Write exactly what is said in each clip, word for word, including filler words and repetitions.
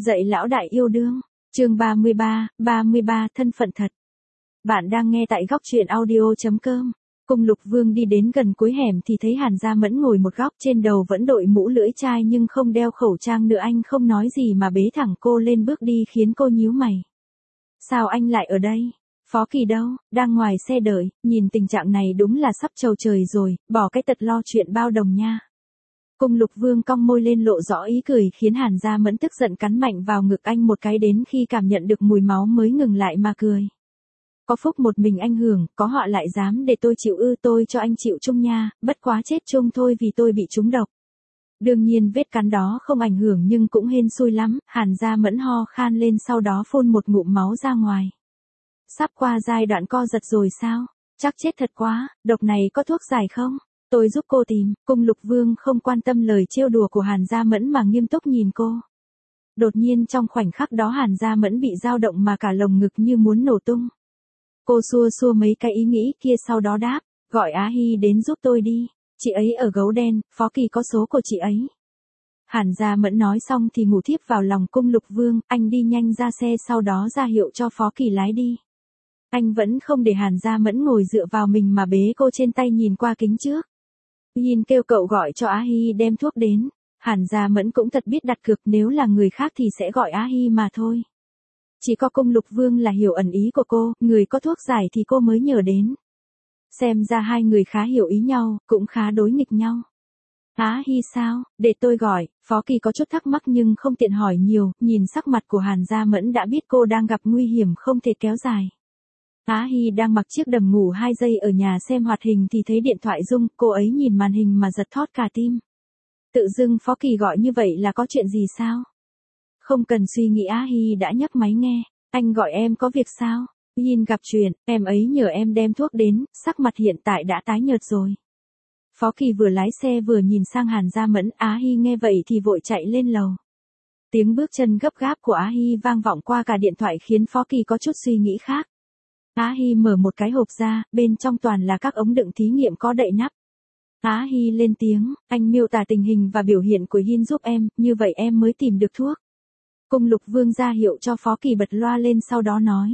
Dạy lão đại yêu đương, chương ba mươi ba, ba mươi ba thân phận thật. Bạn đang nghe tại góc truyện audio.com. Cung Lục Vương đi đến gần cuối hẻm thì thấy Hàn Gia Mẫn ngồi một góc, trên đầu vẫn đội mũ lưỡi chai nhưng không đeo khẩu trang nữa. Anh không nói gì mà bế thẳng cô lên bước đi khiến cô nhíu mày. Sao anh lại ở đây? Phó Kỳ đâu? Đang ngoài xe đợi, nhìn tình trạng này đúng là sắp trầu trời rồi, bỏ cái tật lo chuyện bao đồng nha. Cung Lục Vương cong môi lên lộ rõ ý cười khiến Hàn Gia Mẫn tức giận cắn mạnh vào ngực anh một cái, đến khi cảm nhận được mùi máu mới ngừng lại mà cười. Có phúc một mình anh hưởng, có họ lại dám để tôi chịu ư? Tôi cho anh chịu chung nha, bất quá chết chung thôi vì tôi bị trúng độc. Đương nhiên vết cắn đó không ảnh hưởng nhưng cũng hên xui lắm. Hàn Gia Mẫn ho khan lên sau đó phun một ngụm máu ra ngoài. Sắp qua giai đoạn co giật rồi sao? Chắc chết thật quá, độc này có thuốc giải không? Tôi giúp cô tìm. Cung Lục Vương không quan tâm lời trêu đùa của Hàn Gia Mẫn mà nghiêm túc nhìn cô. Đột nhiên trong khoảnh khắc đó Hàn Gia Mẫn bị dao động mà cả lồng ngực như muốn nổ tung. Cô xua xua mấy cái ý nghĩ kia sau đó đáp, gọi Á Hy đến giúp tôi đi. Chị ấy ở Gấu Đen, Phó Kỳ có số của chị ấy. Hàn Gia Mẫn nói xong thì ngủ thiếp vào lòng Cung Lục Vương. Anh đi nhanh ra xe sau đó ra hiệu cho Phó Kỳ lái đi. Anh vẫn không để Hàn Gia Mẫn ngồi dựa vào mình mà bế cô trên tay nhìn qua kính trước. Yin kêu cậu gọi cho Á Hy đem thuốc đến. Hàn Gia Mẫn cũng thật biết đặt cược, nếu là người khác thì sẽ gọi Á Hy mà thôi. Chỉ có Cung Lục Vương là hiểu ẩn ý của cô, người có thuốc giải thì cô mới nhờ đến. Xem ra hai người khá hiểu ý nhau, cũng khá đối nghịch nhau. Á Hy sao? Để tôi gọi. Phó Kỳ có chút thắc mắc nhưng không tiện hỏi nhiều, nhìn sắc mặt của Hàn Gia Mẫn đã biết cô đang gặp nguy hiểm không thể kéo dài. Á Hy đang mặc chiếc đầm ngủ hai giây ở nhà xem hoạt hình thì thấy điện thoại rung, cô ấy nhìn màn hình mà giật thót cả tim. Tự dưng Phó Kỳ gọi như vậy là có chuyện gì sao? Không cần suy nghĩ Á Hy đã nhấc máy nghe. Anh gọi em có việc sao? Yin gặp chuyện, em ấy nhờ em đem thuốc đến, sắc mặt hiện tại đã tái nhợt rồi. Phó Kỳ vừa lái xe vừa nhìn sang Hàn Gia Mẫn. Á Hy nghe vậy thì vội chạy lên lầu. Tiếng bước chân gấp gáp của Á Hy vang vọng qua cả điện thoại khiến Phó Kỳ có chút suy nghĩ khác. Á Hy mở một cái hộp ra, bên trong toàn là các ống đựng thí nghiệm có đậy nắp. Á Hy lên tiếng, anh miêu tả tình hình và biểu hiện của Yin giúp em, như vậy em mới tìm được thuốc. Cung Lục Vương ra hiệu cho Phó Kỳ bật loa lên sau đó nói.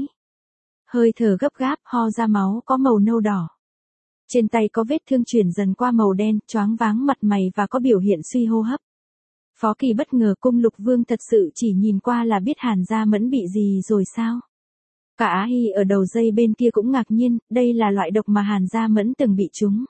Hơi thở gấp gáp, ho ra máu có màu nâu đỏ. Trên tay có vết thương chuyển dần qua màu đen, choáng váng mặt mày và có biểu hiện suy hô hấp. Phó Kỳ bất ngờ, Cung Lục Vương thật sự chỉ nhìn qua là biết Hàn Gia Mẫn bị gì rồi sao? Cả Á Hy ở đầu dây bên kia cũng ngạc nhiên, đây là loại độc mà Hàn Gia Mẫn từng bị trúng.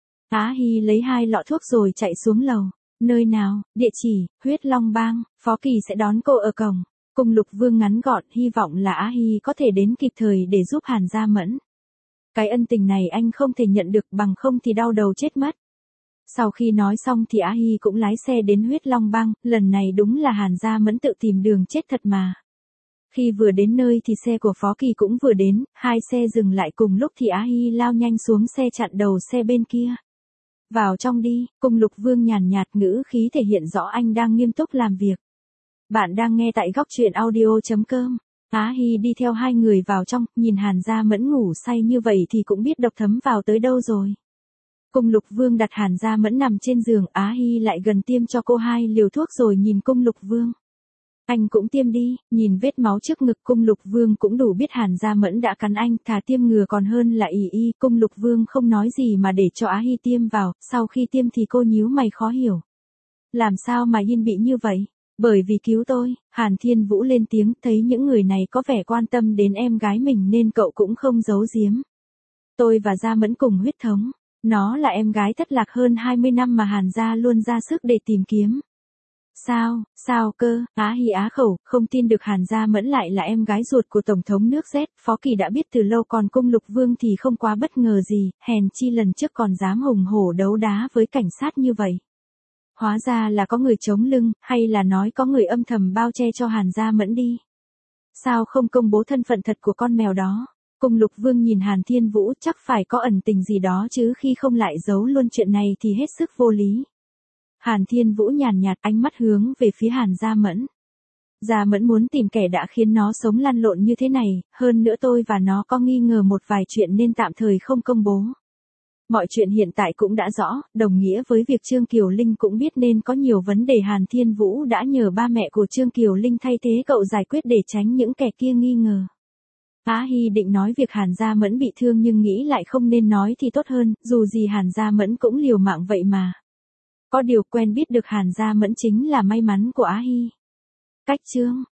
Á Hy lấy hai lọ thuốc rồi chạy xuống lầu. Nơi nào? Địa chỉ, Huyết Long Bang, Phó Kỳ sẽ đón cô ở cổng. Cung Lục Vương ngắn gọn, hy vọng là Á Hy có thể đến kịp thời để giúp Hàn Gia Mẫn. Cái ân tình này anh không thể nhận được, bằng không thì đau đầu chết mất. Sau khi nói xong thì Á Hy cũng lái xe đến Huyết Long Bang, lần này đúng là Hàn Gia Mẫn tự tìm đường chết thật mà. Khi vừa đến nơi thì xe của Phó Kỳ cũng vừa đến, hai xe dừng lại cùng lúc thì Á Hy lao nhanh xuống xe chặn đầu xe bên kia. Vào trong đi. Cung Lục Vương nhàn nhạt, ngữ khí thể hiện rõ anh đang nghiêm túc làm việc. Bạn đang nghe tại góc truyện audio.com. Á Hy đi theo hai người vào trong, nhìn Hàn Gia Mẫn ngủ say như vậy thì cũng biết độc thấm vào tới đâu rồi. Cung Lục Vương đặt Hàn Gia Mẫn nằm trên giường, Á Hy lại gần tiêm cho cô hai liều thuốc rồi nhìn Cung Lục Vương. Anh cũng tiêm đi. Nhìn vết máu trước ngực Cung Lục Vương cũng đủ biết Hàn Gia Mẫn đã cắn anh, thà tiêm ngừa còn hơn là ỷ y. Cung Lục Vương không nói gì mà để cho Á Hy tiêm vào, sau khi tiêm thì cô nhíu mày khó hiểu. Làm sao mà Yin bị như vậy? Bởi vì cứu tôi. Hàn Thiên Vũ lên tiếng, thấy những người này có vẻ quan tâm đến em gái mình nên cậu cũng không giấu giếm. Tôi và Gia Mẫn cùng huyết thống. Nó là em gái thất lạc hơn hai mươi năm mà Hàn Gia luôn ra sức để tìm kiếm. Sao, sao cơ? Á Hy á khẩu, không tin được Hàn Gia Mẫn lại là em gái ruột của Tổng thống nước Z. Phó Kỳ đã biết từ lâu, còn Cung Lục Vương thì không quá bất ngờ gì, hèn chi lần trước còn dám hùng hổ đấu đá với cảnh sát như vậy. Hóa ra là có người chống lưng, hay là nói có người âm thầm bao che cho Hàn Gia Mẫn đi. Sao không công bố thân phận thật của con mèo đó? Cung Lục Vương nhìn Hàn Thiên Vũ, chắc phải có ẩn tình gì đó chứ, khi không lại giấu luôn chuyện này thì hết sức vô lý. Hàn Thiên Vũ nhàn nhạt, ánh mắt hướng về phía Hàn Gia Mẫn. Gia Mẫn muốn tìm kẻ đã khiến nó sống lăn lộn như thế này, hơn nữa tôi và nó có nghi ngờ một vài chuyện nên tạm thời không công bố. Mọi chuyện hiện tại cũng đã rõ, đồng nghĩa với việc Trương Kiều Linh cũng biết nên có nhiều vấn đề Hàn Thiên Vũ đã nhờ ba mẹ của Trương Kiều Linh thay thế cậu giải quyết để tránh những kẻ kia nghi ngờ. Á Hy định nói việc Hàn Gia Mẫn bị thương nhưng nghĩ lại không nên nói thì tốt hơn, dù gì Hàn Gia Mẫn cũng liều mạng vậy mà. Có điều quen biết được Hàn Gia Mẫn chính là may mắn của Á Hy. Cách chương